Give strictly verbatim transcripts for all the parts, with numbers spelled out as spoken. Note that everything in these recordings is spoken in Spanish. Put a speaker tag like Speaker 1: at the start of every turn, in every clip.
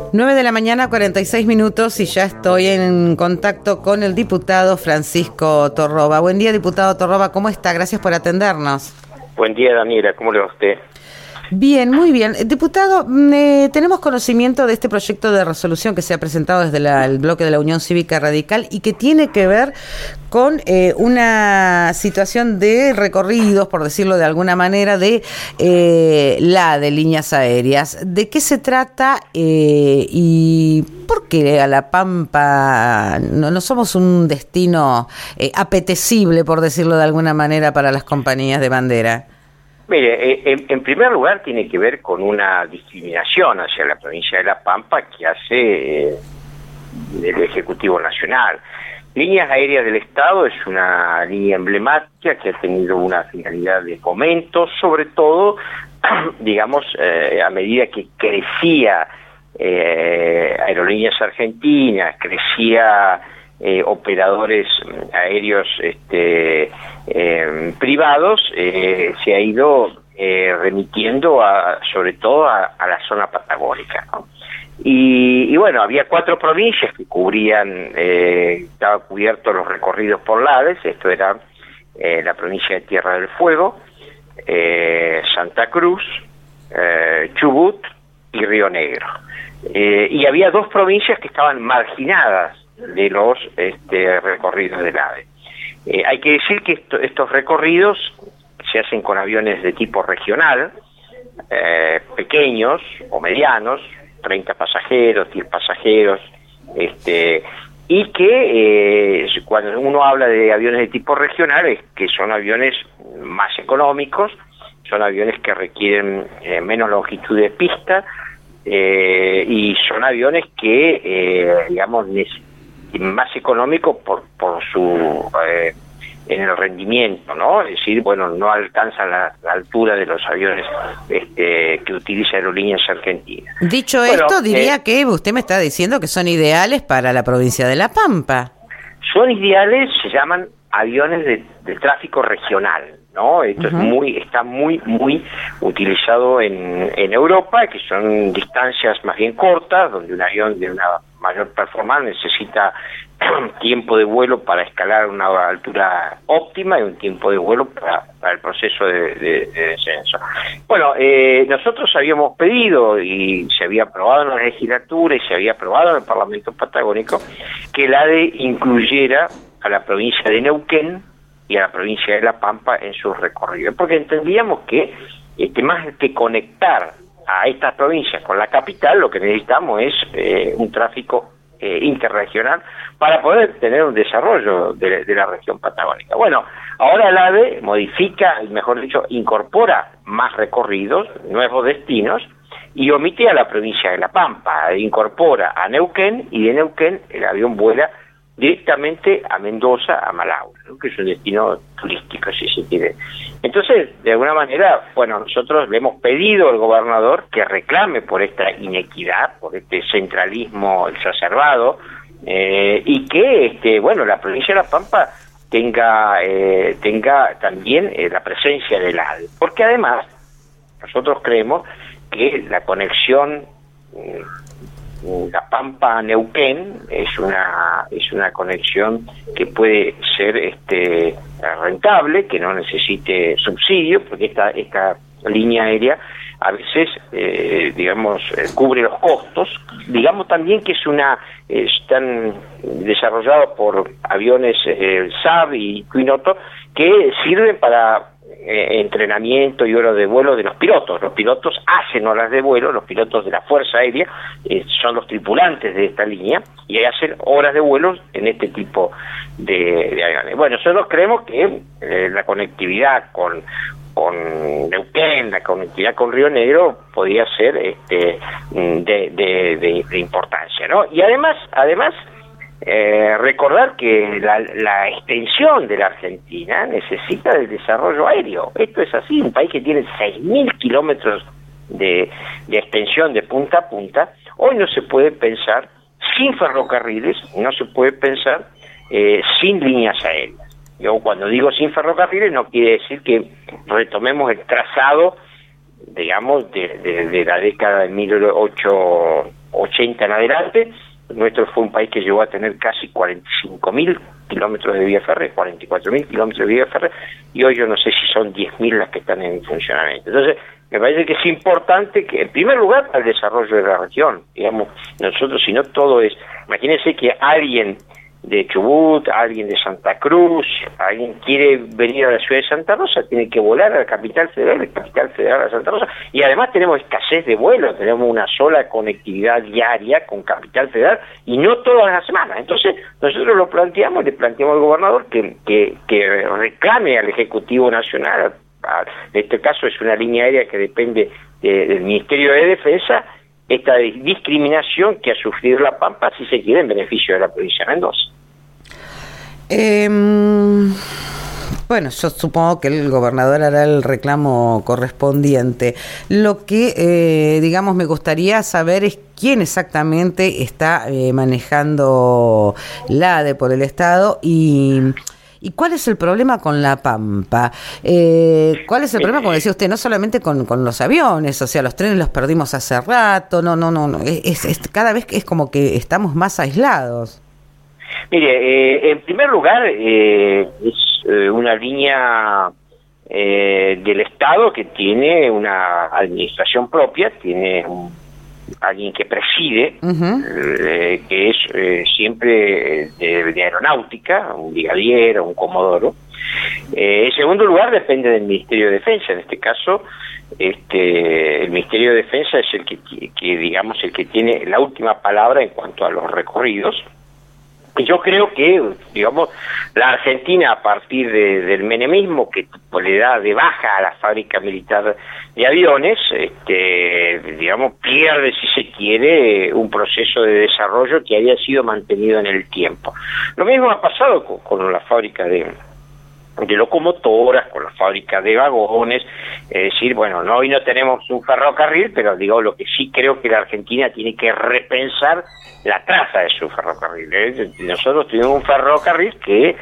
Speaker 1: nueve de la mañana, cuarenta y seis minutos, y ya estoy en contacto con el diputado Francisco Torroba. Buen día, diputado Torroba, ¿cómo está? Gracias por atendernos.
Speaker 2: Buen día, Daniela, ¿cómo le va a usted?
Speaker 1: Bien, muy bien. Diputado, eh, tenemos conocimiento de este proyecto de resolución que se ha presentado desde la, el bloque de la Unión Cívica Radical y que tiene que ver con eh, una situación de recorridos, por decirlo de alguna manera, de eh, la de líneas aéreas. ¿De qué se trata eh, y por qué a La Pampa no, no somos un destino eh, apetecible, por decirlo de alguna manera, para las compañías de bandera?
Speaker 2: Mire, en, en primer lugar tiene que ver con una discriminación hacia la provincia de La Pampa que hace eh, el Ejecutivo Nacional. Líneas Aéreas del Estado es una línea emblemática que ha tenido una finalidad de fomento, sobre todo, digamos, eh, a medida que crecía eh, Aerolíneas Argentinas, crecía eh, operadores aéreos este, eh, privados, eh, se ha ido eh, remitiendo a, sobre todo a, a la zona patagónica, ¿no? Y, y bueno, había cuatro provincias que cubrían, eh, estaban cubiertos los recorridos por LADES. Esto era eh, la provincia de Tierra del Fuego, eh, Santa Cruz, eh, Chubut y Río Negro. Eh, y había dos provincias que estaban marginadas de los este, recorridos de LADES. Eh, hay que decir que esto, estos recorridos se hacen con aviones de tipo regional, eh, pequeños o medianos, treinta pasajeros, diez pasajeros, este, y que eh, cuando uno habla de aviones de tipo regional es que son aviones más económicos, son aviones que requieren eh, menos longitud de pista eh, y son aviones que, eh, digamos, más económicos por, por su... Eh, en el rendimiento, ¿no? Es decir, bueno, no alcanza la, la altura de los aviones este, que utiliza Aerolíneas Argentinas.
Speaker 1: Dicho
Speaker 2: bueno,
Speaker 1: esto, diría
Speaker 2: eh, que
Speaker 1: usted me está diciendo que son ideales para la provincia de La Pampa.
Speaker 2: Son ideales, se llaman aviones de, de tráfico regional, ¿no? Esto uh-huh. es muy, está muy, muy utilizado en, en Europa, que son distancias más bien cortas, donde un avión de una mayor performance necesita tiempo de vuelo para escalar una altura óptima y un tiempo de vuelo para, para el proceso de, de, de descenso. Bueno, eh, nosotros habíamos pedido y se había aprobado en la legislatura y se había aprobado en el Parlamento Patagónico que el ADE incluyera a la provincia de Neuquén y a la provincia de La Pampa en sus recorridos, porque entendíamos que este, más que conectar a estas provincias con la capital, lo que necesitamos es eh, un tráfico eh, interregional para poder tener un desarrollo de, de la región patagónica. Bueno, ahora el ADE modifica, mejor dicho, incorpora más recorridos, nuevos destinos, y omite a la provincia de La Pampa, incorpora a Neuquén, y de Neuquén el avión vuela directamente a Mendoza, a Manaus, ¿no? Que es un destino turístico, si se quiere. Entonces, de alguna manera, bueno, nosotros le hemos pedido al gobernador que reclame por esta inequidad, por este centralismo exacerbado, eh, y que, este, bueno, la provincia de La Pampa tenga, eh, tenga también eh, la presencia del ADE. Porque además, nosotros creemos que la conexión eh, La Pampa-Neuquén es una es una conexión que puede ser este rentable, que no necesite subsidio, porque esta esta línea aérea a veces, eh, digamos, eh, cubre los costos. Digamos también que es una eh, están desarrollados por aviones eh, Saab y Quinoto que sirven para Eh, entrenamiento y horas de vuelo de los pilotos. Los pilotos hacen horas de vuelo, los pilotos de la Fuerza Aérea eh, son los tripulantes de esta línea y hacen horas de vuelo en este tipo de, de aviones. Bueno, nosotros creemos que eh, la conectividad con con Neuquén, la conectividad con Río Negro podría ser este de, de, de, de importancia, ¿no? Y además, además Eh, recordar que la, la extensión de la Argentina necesita del desarrollo aéreo. Esto es así, un país que tiene seis mil kilómetros de, de extensión de punta a punta. Hoy no se puede pensar sin ferrocarriles, no se puede pensar eh, sin líneas aéreas. Yo cuando digo sin ferrocarriles no quiere decir que retomemos el trazado digamos, de, de, de la década de mil ochocientos ochenta en adelante. Nuestro fue un país que llegó a tener casi cuarenta y cinco mil kilómetros de vía férrea, cuarenta y cuatro mil kilómetros de vía férrea, y hoy yo no sé si son diez mil las que están en funcionamiento. Entonces, me parece que es importante que, en primer lugar, para el desarrollo de la región, digamos, nosotros, si no todo es, imagínense que alguien de Chubut, alguien de Santa Cruz, alguien quiere venir a la ciudad de Santa Rosa, tiene que volar a la capital federal, la capital federal a Santa Rosa, y además tenemos escasez de vuelos, tenemos una sola conectividad diaria con capital federal, y no todas las semanas. Entonces, nosotros lo planteamos, le planteamos al gobernador que, que, que reclame al Ejecutivo Nacional, a, en este caso es una línea aérea que depende de, del Ministerio de Defensa, esta discriminación que ha sufrido La Pampa, si se quiere, en beneficio de la provincia de Mendoza.
Speaker 1: Eh, bueno, yo supongo que el gobernador hará el reclamo correspondiente. Lo que, eh, digamos, me gustaría saber es quién exactamente está eh, manejando la A D E por el Estado y... ¿Y cuál es el problema con La Pampa? Eh, ¿Cuál es el problema, como decía usted, no solamente con, con los aviones? O sea, los trenes los perdimos hace rato, no, no, no, no. Es, es, cada vez es como que estamos más aislados.
Speaker 2: Mire, eh, en primer lugar, eh, es eh, una línea eh, del Estado que tiene una administración propia, tiene un alguien que preside, uh-huh. eh, que es eh, siempre de, de aeronáutica, un brigadier o un comodoro. Eh, en segundo lugar, depende del Ministerio de Defensa. En este caso, este, el Ministerio de Defensa es el que, que, digamos, el que tiene la última palabra en cuanto a los recorridos. Y yo creo que, digamos, la Argentina, a partir de, del menemismo, que le da de baja a la fábrica militar de aviones, este, digamos, pierde, si se quiere, un proceso de desarrollo que había sido mantenido en el tiempo. Lo mismo ha pasado con, con la fábrica de, de locomotoras, con la fábrica de vagones. Es decir, bueno, no, hoy no tenemos un ferrocarril, pero digo, lo que sí creo que la Argentina tiene que repensar la traza de su ferrocarril. ¿eh? Nosotros tuvimos un ferrocarril que,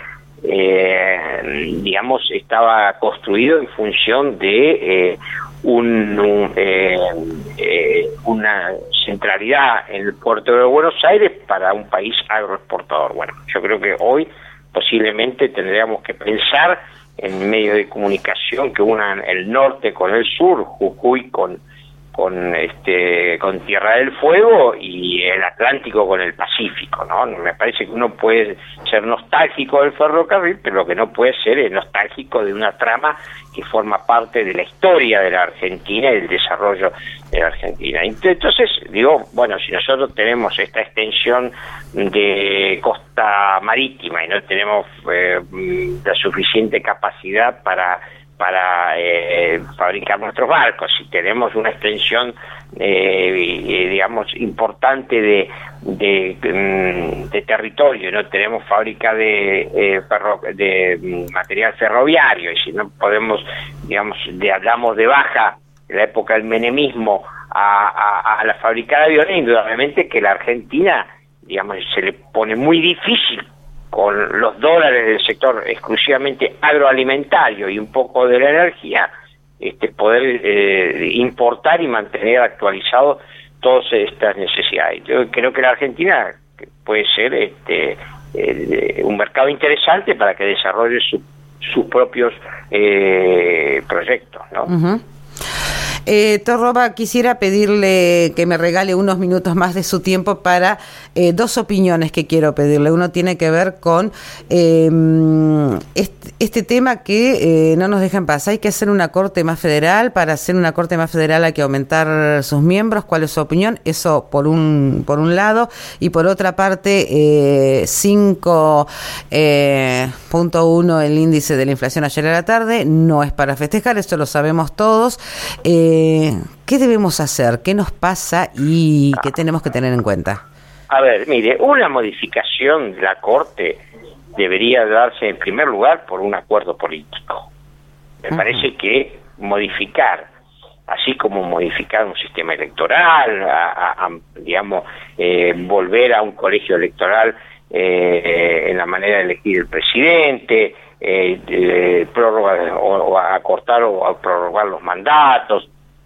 Speaker 2: eh, digamos, estaba construido en función de eh, un, un, eh, eh, una centralidad en el puerto de Buenos Aires para un país agroexportador. Bueno, yo creo que hoy posiblemente tendríamos que pensar en medios de comunicación que unan el norte con el sur, Jujuy con con este con Tierra del Fuego y el Atlántico con el Pacífico, ¿no? Me parece que uno puede ser nostálgico del ferrocarril, pero lo que no puede ser es nostálgico de una trama que forma parte de la historia de la Argentina y del desarrollo de la Argentina. Entonces, digo, bueno, si nosotros tenemos esta extensión de costa marítima y no tenemos eh, la suficiente capacidad para para eh, fabricar nuestros barcos, si tenemos una extensión eh, digamos importante de de, de territorio, no tenemos fábrica de eh, ferro, de material ferroviario, y si no podemos, digamos, de, hablamos de baja en la época del menemismo a, a, a la fábrica de aviones, indudablemente que la Argentina, digamos, se le pone muy difícil con los dólares del sector exclusivamente agroalimentario y un poco de la energía, este poder eh, importar y mantener actualizado todas estas necesidades. Yo creo que la Argentina puede ser este eh, un mercado interesante para que desarrolle su, sus propios eh, proyectos, ¿no? Uh-huh.
Speaker 1: Eh, Torroba, quisiera pedirle que me regale unos minutos más de su tiempo para eh, dos opiniones que quiero pedirle. Uno tiene que ver con eh, este, este tema que eh, no nos dejan pasar. Hay que hacer una corte más federal. Para hacer una corte más federal hay que aumentar sus miembros. ¿Cuál es su opinión? Eso por un por un lado. Y por otra parte, eh, cinco punto uno el índice de la inflación ayer a la tarde. No es para festejar, esto lo sabemos todos. Eh, ¿Qué debemos hacer? ¿Qué nos pasa y qué tenemos que tener en cuenta?
Speaker 2: A ver, mire, una modificación de la Corte debería darse en primer lugar por un acuerdo político. Me uh-huh. parece que modificar, así como modificar un sistema electoral, a, a, a, digamos, eh, volver a un colegio electoral eh, en la manera de elegir el presidente, eh, de, prórroga o, o acortar o a prorrogar los mandatos,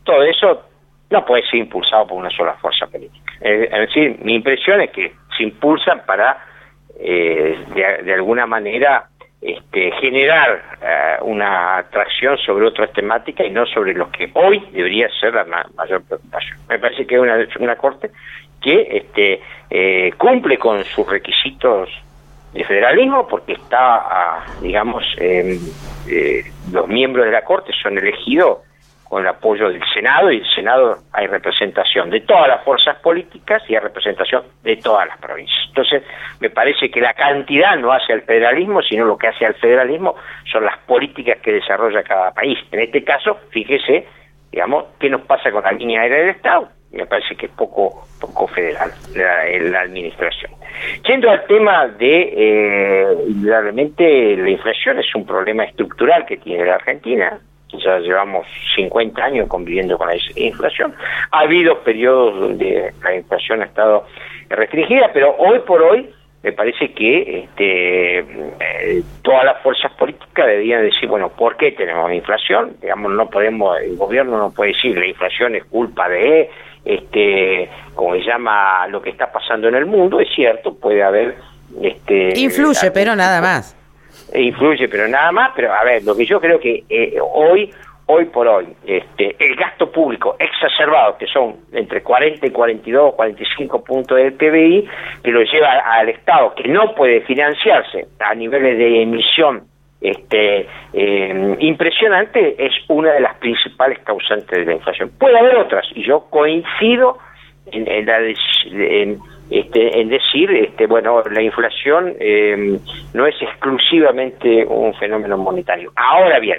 Speaker 2: todo eso no puede ser impulsado por una sola fuerza política. Es decir, mi impresión es que se impulsan para, eh, de, de alguna manera, este, generar uh, una atracción sobre otras temáticas y no sobre lo que hoy debería ser la ma mayor preocupación. Me parece que es una, una Corte que este, eh, cumple con sus requisitos de federalismo, porque está, uh, digamos, eh, eh, los miembros de la Corte son elegidos con el apoyo del Senado, y en el Senado hay representación de todas las fuerzas políticas y hay representación de todas las provincias. Entonces, me parece que la cantidad no hace al federalismo, sino lo que hace al federalismo son las políticas que desarrolla cada país. En este caso, fíjese, digamos, qué nos pasa con la línea aérea del Estado. Me parece que es poco poco federal la, la administración. Yendo al tema de, eh, realmente la inflación es un problema estructural que tiene la Argentina. Ya llevamos cincuenta años conviviendo con la inflación. Ha habido periodos donde la inflación ha estado restringida, pero hoy por hoy me parece que este, eh, todas las fuerzas políticas deberían decir, bueno, ¿por qué tenemos inflación? Digamos, no podemos, el gobierno no puede decir la inflación es culpa de, este, como se llama, lo que está pasando en el mundo. Es cierto, puede haber... este
Speaker 1: Influye, pero nada más.
Speaker 2: Influye, pero nada más. Pero a ver, lo que yo creo que eh, hoy hoy por hoy este el gasto público exacerbado, que son entre cuarenta y cuarenta y dos, cuarenta y cinco puntos del P B I, que lo lleva al Estado, que no puede financiarse a niveles de emisión este eh, impresionante, es una de las principales causantes de la inflación. Puede haber otras, y yo coincido en, en la de, en, Este, en decir, este, bueno, la inflación eh, no es exclusivamente un fenómeno monetario. Ahora bien,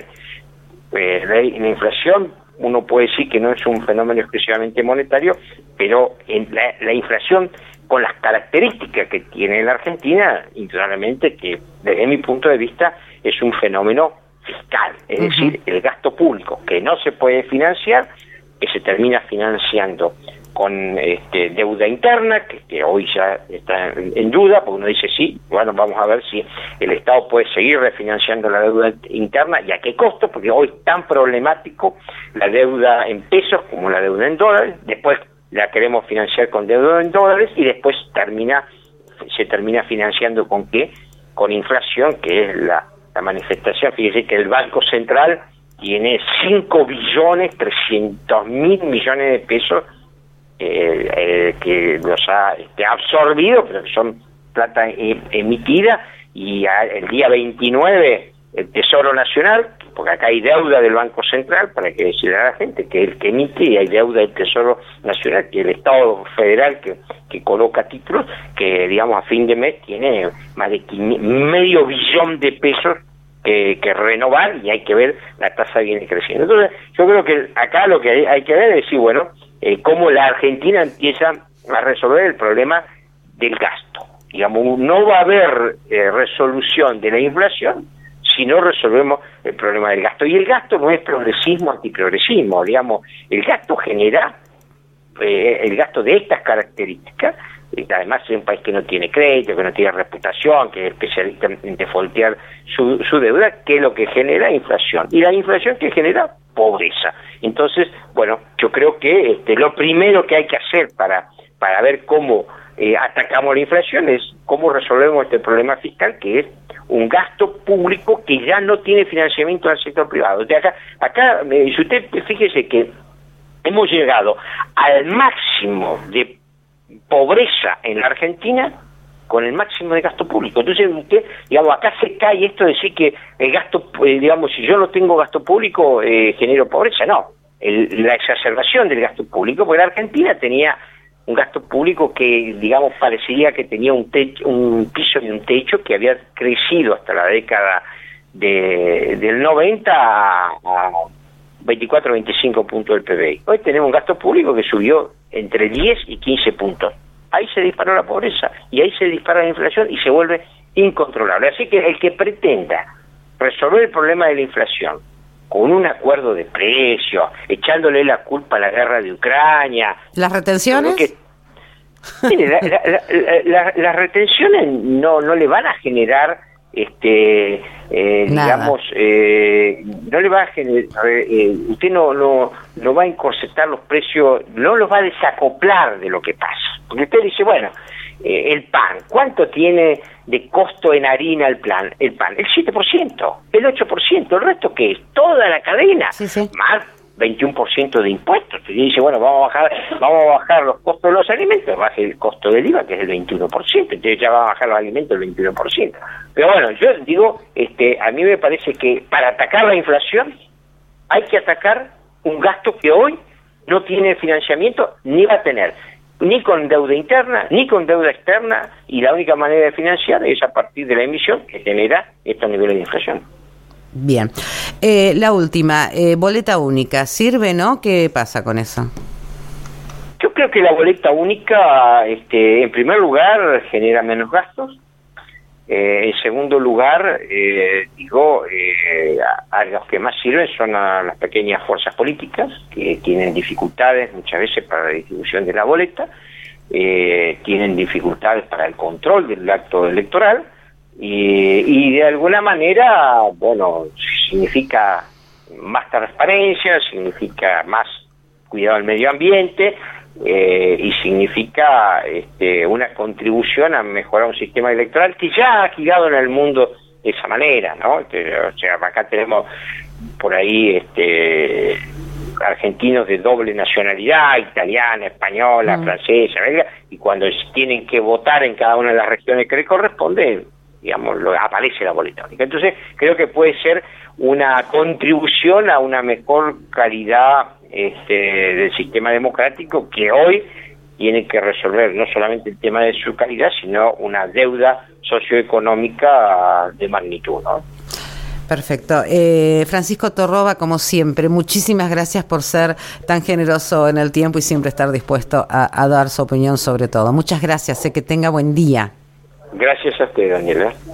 Speaker 2: eh, la, la inflación, uno puede decir que no es un fenómeno exclusivamente monetario, pero en la, la inflación, con las características que tiene la Argentina, indudablemente que desde mi punto de vista es un fenómeno fiscal, es uh-huh. decir, el gasto público que no se puede financiar, que se termina financiando con este, deuda interna, que, que hoy ya está en, en duda, porque uno dice sí, bueno, vamos a ver si el Estado puede seguir refinanciando la deuda interna y a qué costo, porque hoy es tan problemático la deuda en pesos como la deuda en dólares. Después la queremos financiar con deuda en dólares y después termina se termina financiando con qué, con inflación, que es la, la manifestación. Fíjese que el Banco Central tiene cinco billones trescientos mil millones de pesos Eh, eh, que los ha este, absorbido, pero que son plata e emitida, y a, el día veintinueve el Tesoro Nacional, porque acá hay deuda del Banco Central, para que decirle a la gente que es el que emite, y hay deuda del Tesoro Nacional, que el Estado Federal que, que coloca títulos, que digamos a fin de mes tiene más de medio billón de pesos que, que renovar, y hay que ver, la tasa viene creciendo. Entonces yo creo que acá lo que hay, hay que ver es decir, bueno, Eh, cómo la Argentina empieza a resolver el problema del gasto. Digamos, no va a haber eh, resolución de la inflación si no resolvemos el problema del gasto. Y el gasto no es progresismo, antiprogresismo. Digamos, el gasto genera, eh, el gasto de estas características, y además es un país que no tiene crédito, que no tiene reputación, que es especialista en defoltear su, su deuda, que es lo que genera inflación. Y la inflación que genera pobreza. Entonces, bueno, yo creo que este, lo primero que hay que hacer para, para ver cómo eh, atacamos la inflación es cómo resolvemos este problema fiscal, que es un gasto público que ya no tiene financiamiento del sector privado. O sea, acá, acá eh, si usted fíjese que hemos llegado al máximo de pobreza en la Argentina con el máximo de gasto público. Entonces usted, digamos, acá se cae esto de decir que el gasto, eh, digamos, si yo no tengo gasto público, eh, genero pobreza. No, el, la exacerbación del gasto público, porque la Argentina tenía un gasto público que, digamos, parecía que tenía un techo, un piso y un techo que había crecido hasta la década de, del noventa a, a veinticuatro o veinticinco puntos del P B I. Hoy tenemos un gasto público que subió entre diez y quince puntos. Ahí se disparó la pobreza y ahí se dispara la inflación y se vuelve incontrolable. Así que el que pretenda resolver el problema de la inflación con un acuerdo de precios, echándole la culpa a la guerra de Ucrania...
Speaker 1: ¿Las retenciones?
Speaker 2: Que, mire, la, la, la, la, la, las retenciones no, no le van a generar este eh, digamos eh, no le va a generar, eh, usted no, no no va a encorsetar los precios, no los va a desacoplar de lo que pasa, porque usted dice, bueno, eh, el pan, ¿cuánto tiene de costo en harina el plan el pan? El siete por ciento, el ocho por ciento, el resto ¿qué es? Toda la cadena,
Speaker 1: sí, sí.
Speaker 2: Más veintiuno por ciento de impuestos. Y dice, bueno, vamos a bajar vamos a bajar los costos de los alimentos, baje el costo del I V A, que es el veintiuno por ciento, entonces ya va a bajar los alimentos el veintiuno por ciento. Pero bueno, yo digo, este a mí me parece que para atacar la inflación hay que atacar un gasto que hoy no tiene financiamiento, ni va a tener, ni con deuda interna, ni con deuda externa, y la única manera de financiar es a partir de la emisión que genera estos niveles de inflación.
Speaker 1: Bien. Eh, la última, eh, boleta única, ¿sirve, no? ¿Qué pasa con eso?
Speaker 2: Yo creo que la boleta única, este, en primer lugar, genera menos gastos. Eh, en segundo lugar, eh, digo, eh, a, a los que más sirven son a las pequeñas fuerzas políticas, que tienen dificultades muchas veces para la distribución de la boleta, eh, tienen dificultades para el control del acto electoral, Y, y de alguna manera, bueno, significa más transparencia, significa más cuidado del medio ambiente, eh, y significa este, una contribución a mejorar un sistema electoral que ya ha girado en el mundo de esa manera, ¿no? Este, o sea, acá tenemos por ahí este, argentinos de doble nacionalidad, italiana, española, mm. francesa, belga, y cuando tienen que votar en cada una de las regiones que le corresponde, digamos, lo, aparece la boleta única. Entonces, creo que puede ser una contribución a una mejor calidad este, del sistema democrático, que hoy tiene que resolver no solamente el tema de su calidad, sino una deuda socioeconómica de magnitud, ¿no?
Speaker 1: Perfecto. Eh, Francisco Torroba, como siempre, muchísimas gracias por ser tan generoso en el tiempo y siempre estar dispuesto a, a dar su opinión sobre todo. Muchas gracias, sé que tenga buen día.
Speaker 2: Gracias a usted, Daniela.